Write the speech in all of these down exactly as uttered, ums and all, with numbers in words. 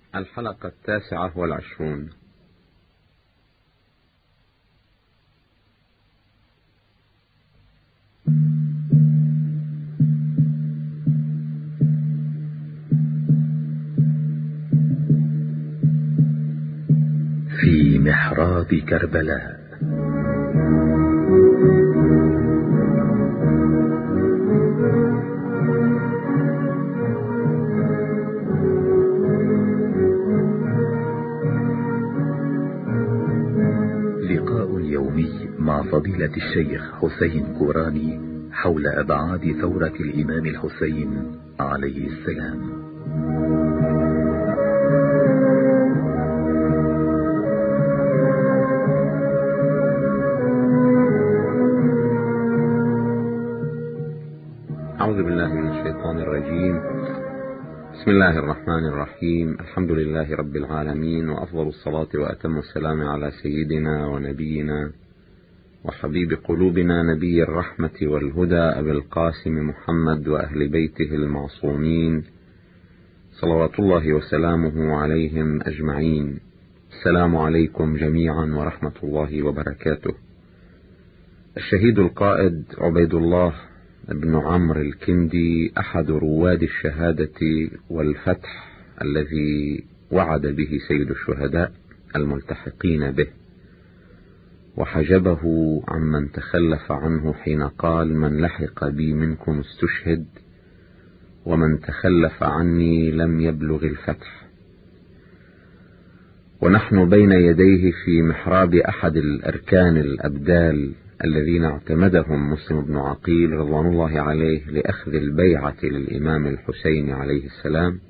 الحلقة التاسعة والعشرون. في محراب كربلاء. لقاء يومي مع فضيلة الشيخ حسين كوراني حول أبعاد ثورة الإمام الحسين عليه السلام. أعوذ بالله من الشيطان الرجيم. بسم الله الرحمن الرحيم. الحمد لله رب العالمين، وأفضل الصلاة وأتم السلام على سيدنا ونبينا وحبيب قلوبنا نبي الرحمة والهدى أبي القاسم محمد وأهل بيته المعصومين صلوات الله وسلامه عليهم أجمعين. السلام عليكم جميعا ورحمة الله وبركاته. الشهيد القائد عبيد الله ابن عمرو الكندي أحد رواد الشهادة والفتح الذي وعد به سيد الشهداء الملتحقين به، وحجبه عمن تخلف عنه حين قال: من لحق بي منكم استشهد، ومن تخلف عني لم يبلغ الفتح. ونحن بين يديه في محراب أحد الأركان الأبدال الذين اعتمدهم مسلم بن عقيل رضوان الله عليه لأخذ البيعة للإمام الحسين عليه السلام،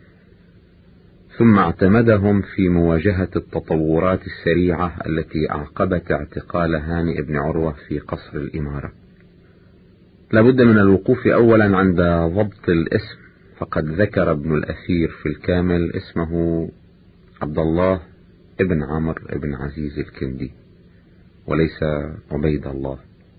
ثم اعتمدهم في مواجهة التطورات السريعة التي أعقبت اعتقال هانئ بن عروة في قصر الإمارة. لابد من الوقوف أولا عند ضبط الاسم، فقد ذكر ابن الأثير في الكامل اسمه عبد الله ابن عمرو ابن عزيز الكندي وليس عبيد الله.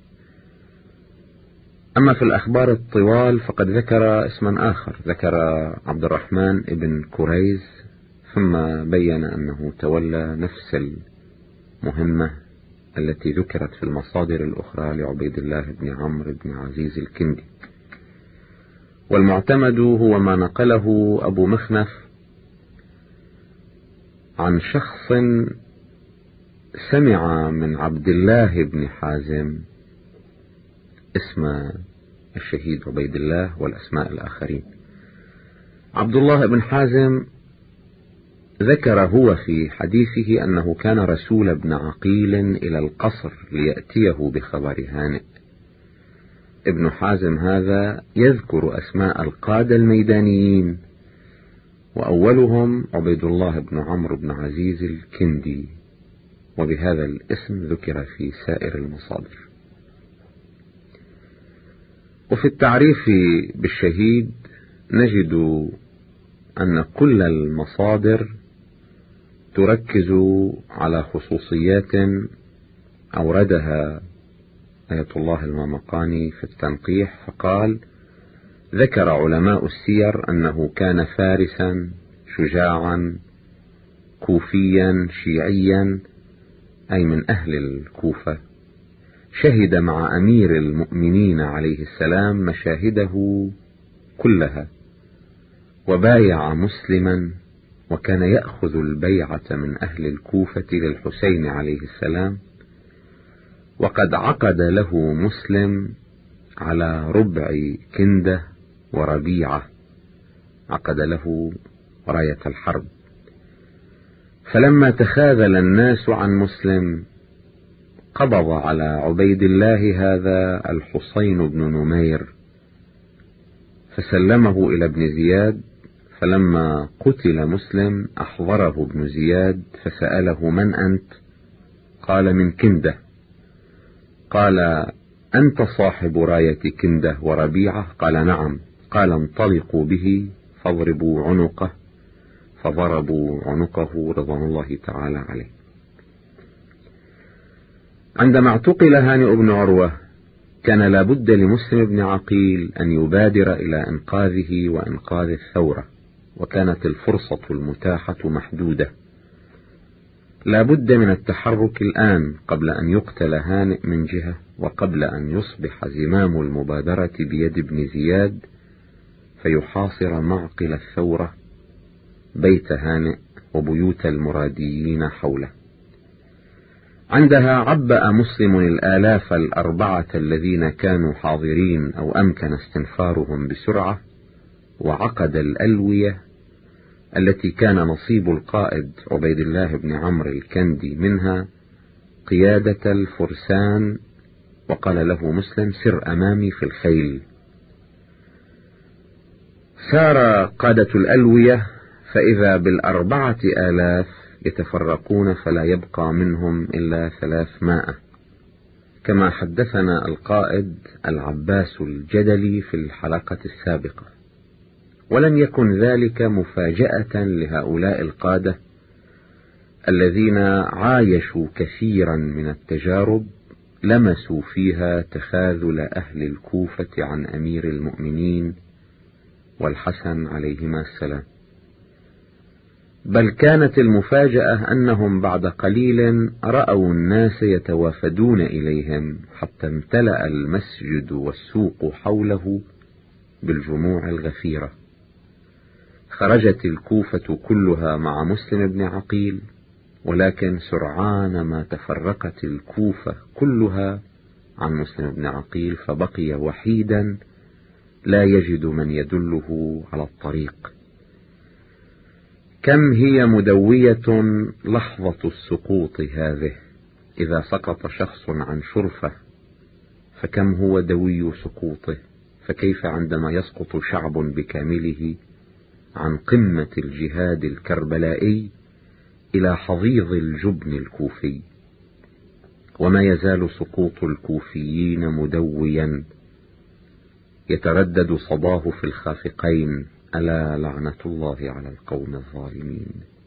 أما في الأخبار الطوال فقد ذكر اسما آخر، ذكر عبد الرحمن ابن كريز، ثم بين أنه تولى نفس المهمة التي ذكرت في المصادر الأخرى لعبيد الله بن عمرو بن عزيز الكندي. والمعتمد هو ما نقله أبو مخنف عن شخص سمع من عبد الله بن حازم اسم الشهيد عبيد الله والأسماء الآخرين. عبد الله بن حازم ذكر هو في حديثه أنه كان رسول ابن عقيل إلى القصر ليأتيه بخبر هانئ. ابن حازم هذا يذكر أسماء القادة الميدانيين، وأولهم عبيد الله بن عمرو بن عزيز الكندي، وبهذا الاسم ذكر في سائر المصادر. وفي التعريف بالشهيد نجد أن كل المصادر تركز على خصوصيات أوردها آية الله المامقاني في التنقيح، فقال: ذكر علماء السير أنه كان فارسا شجاعا كوفيا شيعيا، أي من أهل الكوفة، شهد مع أمير المؤمنين عليه السلام مشاهده كلها، وبايع مسلما، وكان يأخذ البيعة من أهل الكوفة للحسين عليه السلام، وقد عقد له مسلم على ربع كندة وربيعة، عقد له راية الحرب. فلما تخاذل الناس عن مسلم قبض على عبيد الله هذا الحسين بن نمير فسلمه إلى ابن زياد، فلما قتل مسلم أحضره ابن زياد فسأله: من أنت؟ قال: من كندة. قال: أنت صاحب راية كندة وربيعة؟ قال: نعم. قال: انطلقوا به فاضربوا عنقه، فضربوا عنقه رضوان الله تعالى عليه. عندما اعتقل هانئ بن عروة كان لا بد لمسلم بن عقيل أن يبادر إلى إنقاذه وإنقاذ الثورة، وكانت الفرصة المتاحة محدودة. لا بد من التحرك الآن قبل أن يقتل هانئ من جهة، وقبل أن يصبح زمام المبادرة بيد ابن زياد فيحاصر معقل الثورة، بيت هانئ وبيوت المراديين حوله. عندها عبأ مسلم الآلاف الأربعة الذين كانوا حاضرين أو أمكن استنفارهم بسرعة، وعقد الألوية التي كان نصيب القائد عبيد الله بن عمرو الكندي منها قيادة الفرسان، وقال له مسلم: سر أمامي في الخيل. سار قادة الألوية فإذا بالأربعة آلاف يتفرقون، فلا يبقى منهم إلا ثلاثمائة، كما حدثنا القائد العباس الجدلي في الحلقة السابقة. ولم يكن ذلك مفاجأة لهؤلاء القادة الذين عايشوا كثيرا من التجارب لمسوا فيها تخاذل أهل الكوفة عن أمير المؤمنين والحسن عليهما السلام. بل كانت المفاجأة أنهم بعد قليل رأوا الناس يتوافدون إليهم، حتى امتلأ المسجد والسوق حوله بالجموع الغفيرة. خرجت الكوفة كلها مع مسلم بن عقيل، ولكن سرعان ما تفرقت الكوفة كلها عن مسلم بن عقيل، فبقي وحيدا لا يجد من يدله على الطريق. كم هي مدوية لحظة السقوط هذه! إذا سقط شخص عن شرفة فكم هو دوي سقوطه، فكيف عندما يسقط شعب بكامله عن قمة الجهاد الكربلائي إلى حضيض الجبن الكوفي. وما يزال سقوط الكوفيين مدويا يتردد صداه في الخافقين: ألا لعنة الله على القوم الظالمين.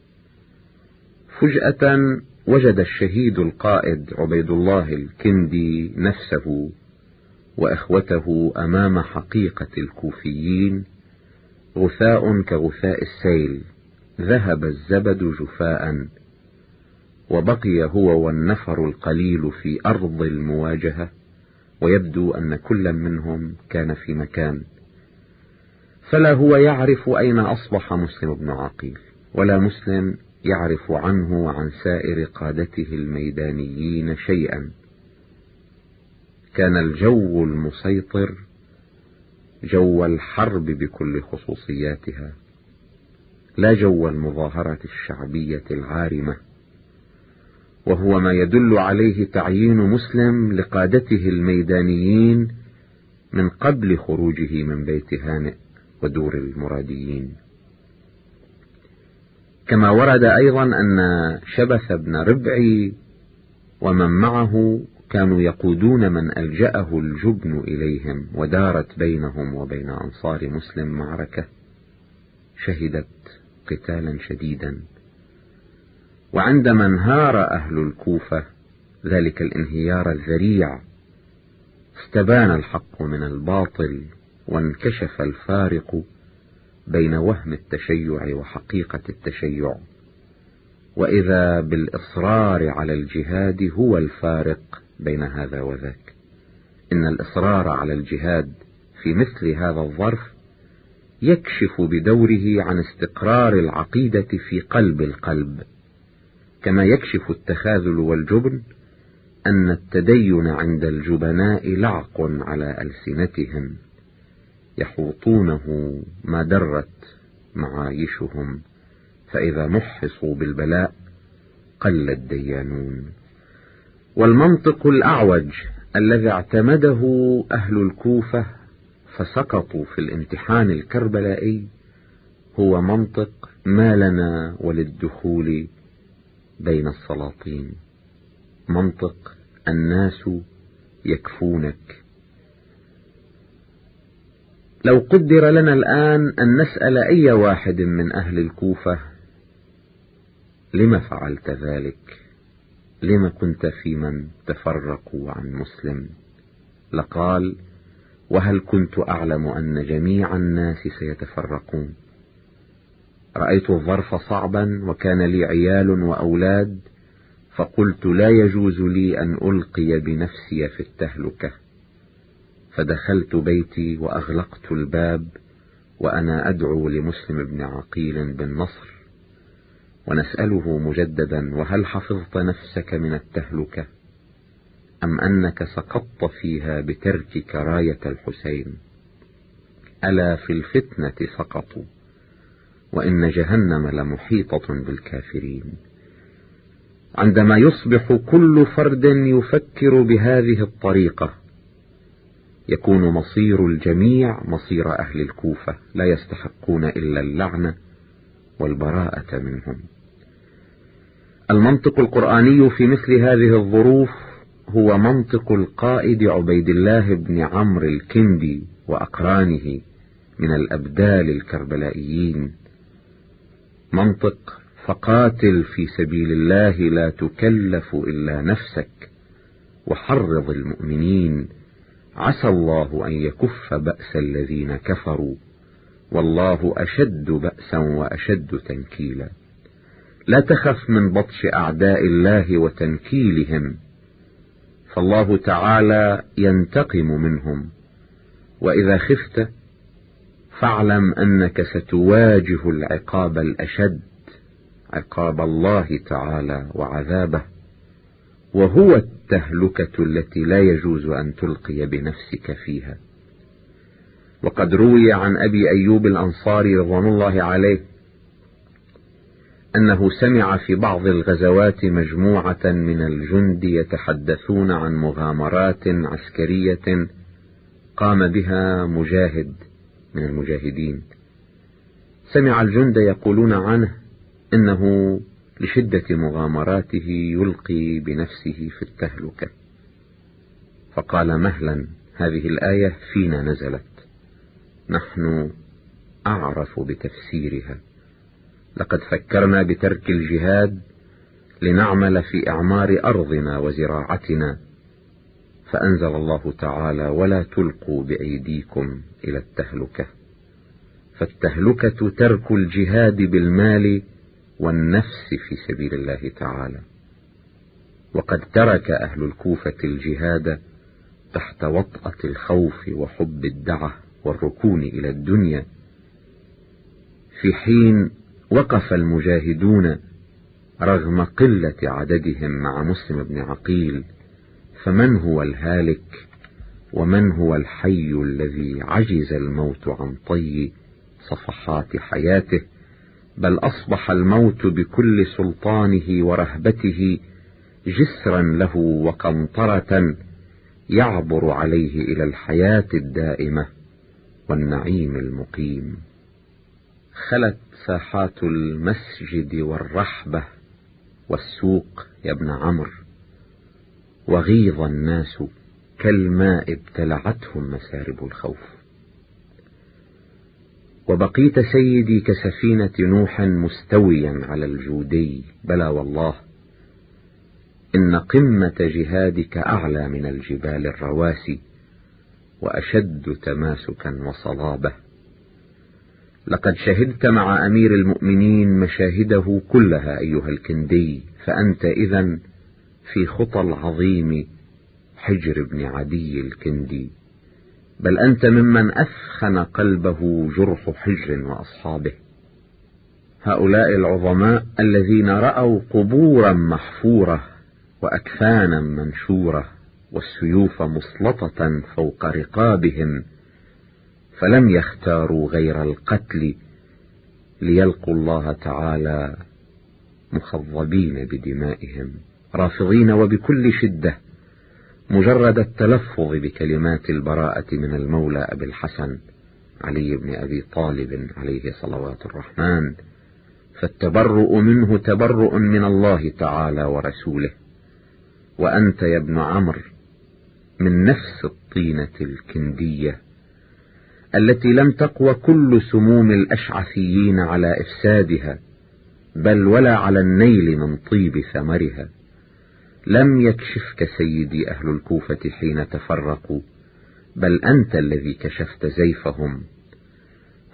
فجأة وجد الشهيد القائد عبيد الله الكندي نفسه وإخوته أمام حقيقة الكوفيين، غثاء كغثاء السيل، ذهب الزبد جفاء، وبقي هو والنفر القليل في أرض المواجهة، ويبدو أن كل منهم كان في مكان. فلا هو يعرف أين أصبح مسلم بن عقيل، ولا مسلم يعرف عنه وعن سائر قادته الميدانيين شيئا. كان الجو المسيطر جو الحرب بكل خصوصياتها، لا جو المظاهرة الشعبية العارمة، وهو ما يدل عليه تعيين مسلم لقادته الميدانيين من قبل خروجه من بيت هانئ ودور المراديين. كما ورد أيضا أن شبث بن ربعي ومن معه كانوا يقودون من ألجأه الجبن إليهم، ودارت بينهم وبين أنصار مسلم معركة شهدت قتالا شديدا. وعندما انهار أهل الكوفة ذلك الانهيار الذريع، استبان الحق من الباطل، وانكشف الفارق بين وهم التشيع وحقيقة التشيع. وإذا بالإصرار على الجهاد هو الفارق بين هذا وذاك. إن الإصرار على الجهاد في مثل هذا الظرف يكشف بدوره عن استقرار العقيدة في قلب القلب، كما يكشف التخاذل والجبن أن التدين عند الجبناء لعق على ألسنتهم، يحوطونه ما درت معايشهم، فإذا محصوا بالبلاء قل الديانون. والمنطق الأعوج الذي اعتمده أهل الكوفة فسقطوا في الامتحان الكربلائي هو منطق ما لنا وللدخول بين السلاطين، منطق الناس يكفونك. لو قدر لنا الآن أن نسأل أي واحد من أهل الكوفة: لم فعلت ذلك؟ لم كنت في من تفرقوا عن مسلم؟ لقال: وهل كنت أعلم أن جميع الناس سيتفرقون؟ رأيت الظرف صعبا وكان لي عيال وأولاد، فقلت لا يجوز لي أن ألقي بنفسي في التهلكة، فدخلت بيتي وأغلقت الباب وأنا أدعو لمسلم بن عقيل بالنصر ونسأله مجددا: وهل حفظت نفسك من التهلكة أم أنك سقطت فيها بتركك راية الحسين؟ ألا في الفتنة سقطوا، وإن جهنم لمحيطة بالكافرين. عندما يصبح كل فرد يفكر بهذه الطريقة يكون مصير الجميع مصير أهل الكوفة، لا يستحقون إلا اللعنة والبراءة منهم. المنطق القرآني في مثل هذه الظروف هو منطق القائد عبيد الله بن عمرو الكندي وأقرانه من الأبدال الكربلائيين، منطق: فقاتل في سبيل الله لا تكلف إلا نفسك، وحرض المؤمنين، عسى الله أن يكف بأس الذين كفروا، والله أشد بأسا وأشد تنكيلا. لا تخف من بطش أعداء الله وتنكيلهم، فالله تعالى ينتقم منهم، وإذا خفت فاعلم أنك ستواجه العقاب الأشد، عقاب الله تعالى وعذابه، وهو التهلكة التي لا يجوز أن تلقي بنفسك فيها. وقد روي عن أبي أيوب الأنصاري رضوان الله عليه أنه سمع في بعض الغزوات مجموعة من الجند يتحدثون عن مغامرات عسكرية قام بها مجاهد من المجاهدين. سمع الجند يقولون عنه إنه لشدة مغامراته يلقي بنفسه في التهلكة، فقال: مهلا، هذه الآية فينا نزلت، نحن أعرف بتفسيرها، لقد فكرنا بترك الجهاد لنعمل في إعمار أرضنا وزراعتنا، فأنزل الله تعالى: ولا تلقوا بأيديكم إلى التهلكة. فالتهلكة ترك الجهاد بالمال والنفس في سبيل الله تعالى. وقد ترك أهل الكوفة الجهاد تحت وطأة الخوف وحب الدعة والركون إلى الدنيا، في حين وقف المجاهدون رغم قلة عددهم مع مسلم بن عقيل. فمن هو الهالك ومن هو الحي الذي عجز الموت عن طي صفحات حياته، بل أصبح الموت بكل سلطانه ورهبته جسرا له وقنطرة يعبر عليه إلى الحياة الدائمة والنعيم المقيم. خلت ساحات المسجد والرحبة والسوق يا ابن عمرو، وغيظ الناس كالماء ابتلعتهم مسارب الخوف. وبقيت سيدي كسفينة نوح مستويا على الجودي، بلى والله إن قمة جهادك أعلى من الجبال الرواسي وأشد تماسكا وصلابة. لقد شهدت مع أمير المؤمنين مشاهده كلها أيها الكندي، فأنت إذن في خطى العظيم حجر بن عدي الكندي، بل أنت ممن أثخن قلبه جرح حجر وأصحابه. هؤلاء العظماء الذين رأوا قبورا محفورة وأكفانا منشورة والسيوف مسلطة فوق رقابهم، فلم يختاروا غير القتل ليلقوا الله تعالى مخضبين بدمائهم، رافضين وبكل شدة مجرد التلفظ بكلمات البراءة من المولى أبي الحسن علي بن أبي طالب عليه صلوات الرحمن، فالتبرؤ منه تبرؤ من الله تعالى ورسوله. وأنت يا ابن عمرو من نفس الطينة الكندية التي لم تقوى كل سموم الأشعثيين على إفسادها، بل ولا على النيل من طيب ثمرها. لم يكشفك سيدي أهل الكوفة حين تفرقوا، بل أنت الذي كشفت زيفهم.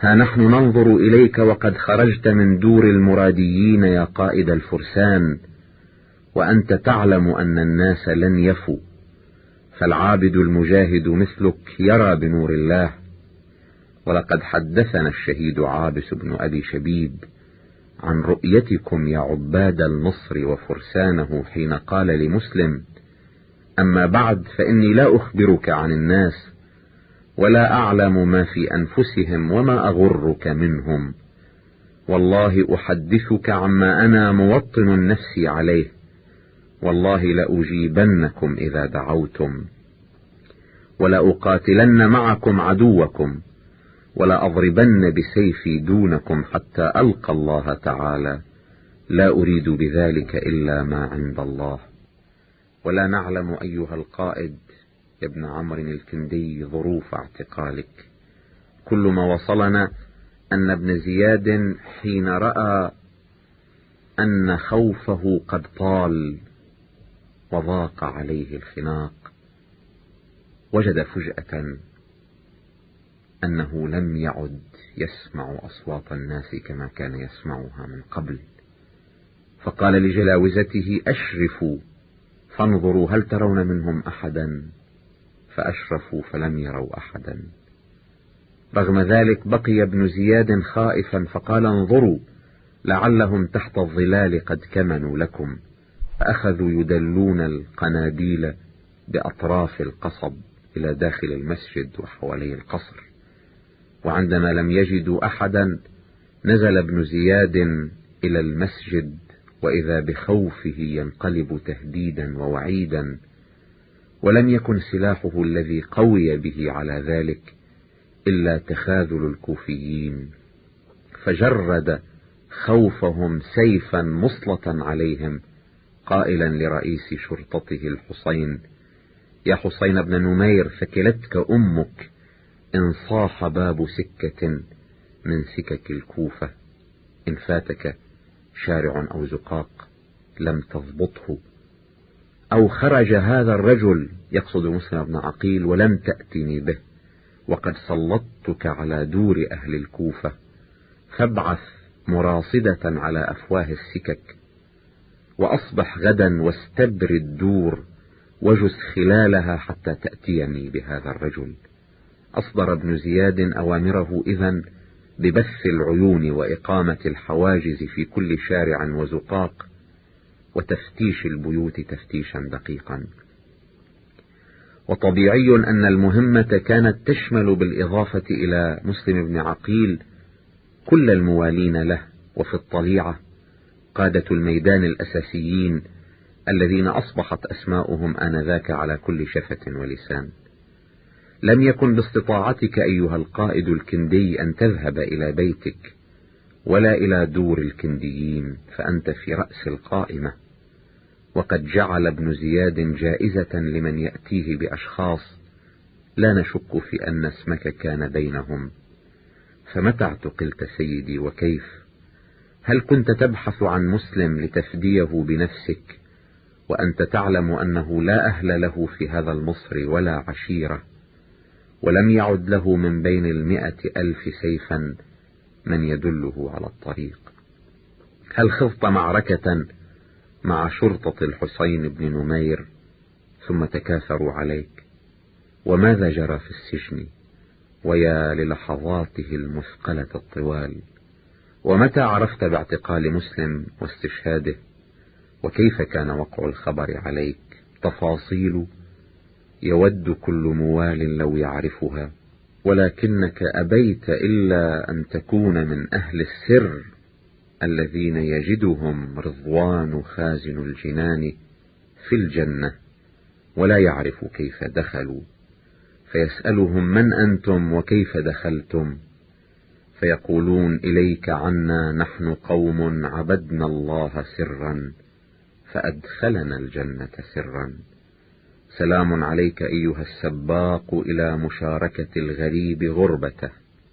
ها نحن ننظر إليك وقد خرجت من دور المراديين يا قائد الفرسان، وأنت تعلم أن الناس لن يفوا، فالعابد المجاهد مثلك يرى بنور الله. ولقد حدثنا الشهيد عابس بن أبي شبيب عن رؤيتكم يا عباد النصر وفرسانه، حين قال لمسلم: أما بعد فإني لا أخبرك عن الناس، ولا أعلم ما في أنفسهم وما أغرك منهم، والله أحدثك عما أنا موطن نفسي عليه، والله لأجيبنكم إذا دعوتم، ولأقاتلن معكم عدوكم، ولأضربن بسيفي دونكم حتى ألقى الله تعالى، لا أريد بذلك إلا ما عند الله. ولا نعلم أيها القائد يا ابن عمرو الكندي ظروف اعتقالك، كل ما وصلنا أن ابن زياد حين رأى أن خوفه قد طال وضاق عليه الخناق، وجد فجأة أنه لم يعد يسمع أصوات الناس كما كان يسمعها من قبل، فقال لجلاوزته: أشرفوا فانظروا هل ترون منهم أحدا؟ فأشرفوا فلم يروا أحدا. رغم ذلك بقي ابن زياد خائفا، فقال: انظروا لعلهم تحت الظلال قد كمنوا لكم. فأخذوا يدلون القناديل بأطراف القصب إلى داخل المسجد وحوالي القصر، وعندما لم يجدوا أحدا نزل ابن زياد إلى المسجد، وإذا بخوفه ينقلب تهديدا ووعيدا، ولم يكن سلاحه الذي قوي به على ذلك إلا تخاذل الكوفيين، فجرد خوفهم سيفا مسلطا عليهم، قائلا لرئيس شرطته الحسين: يا حسين بن نمير، ثكلتك أمك إن صاح باب سكة من سكك الكوفة، إن فاتك شارع أو زقاق لم تضبطه، أو خرج هذا الرجل يقصد مسلم بن عقيل ولم تأتني به، وقد سلطتك على دور أهل الكوفة، فابعث مراصدة على أفواه السكك، وأصبح غدا واستبر الدور وجس خلالها حتى تأتيني بهذا الرجل. أصدر ابن زياد أوامره إذن ببث العيون وإقامة الحواجز في كل شارع وزقاق، وتفتيش البيوت تفتيشا دقيقا. وطبيعي أن المهمة كانت تشمل بالإضافة إلى مسلم بن عقيل كل الموالين له، وفي الطليعة قادة الميدان الأساسيين الذين أصبحت أسماؤهم آنذاك على كل شفة ولسان. لم يكن باستطاعتك أيها القائد الكندي أن تذهب إلى بيتك ولا إلى دور الكنديين، فأنت في رأس القائمة، وقد جعل ابن زياد جائزة لمن يأتيه بأشخاص لا نشك في أن اسمك كان بينهم. فمتى اعتقلت سيدي وكيف؟ هل كنت تبحث عن مسلم لتفديه بنفسك وأنت تعلم أنه لا أهل له في هذا المصر ولا عشيرة، ولم يعد له من بين المئة ألف سيفا من يدله على الطريق؟ هل خضت معركة مع شرطة الحسين بن نمير ثم تكاثروا عليك؟ وماذا جرى في السجن؟ ويا للحظاته المثقلة الطوال. ومتى عرفت باعتقال مسلم واستشهاده؟ وكيف كان وقع الخبر عليك؟ تفاصيل يود كل موال لو يعرفها، ولكنك أبيت إلا أن تكون من أهل السر الذين يجدهم رضوان خازن الجنان في الجنة ولا يعرف كيف دخلوا، فيسألهم: من أنتم وكيف دخلتم؟ فيقولون: إليك عنا نحن قوم عبدنا الله سرا فأدخلنا الجنة سرا. سلام عليك أيها السباق إلى مشاركة الغريب غربته،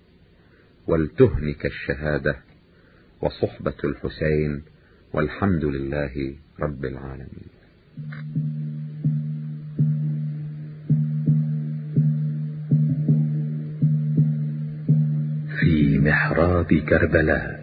ولتهنك الشهادة وصحبة الحسين، والحمد لله رب العالمين. في في محراب كربلاء.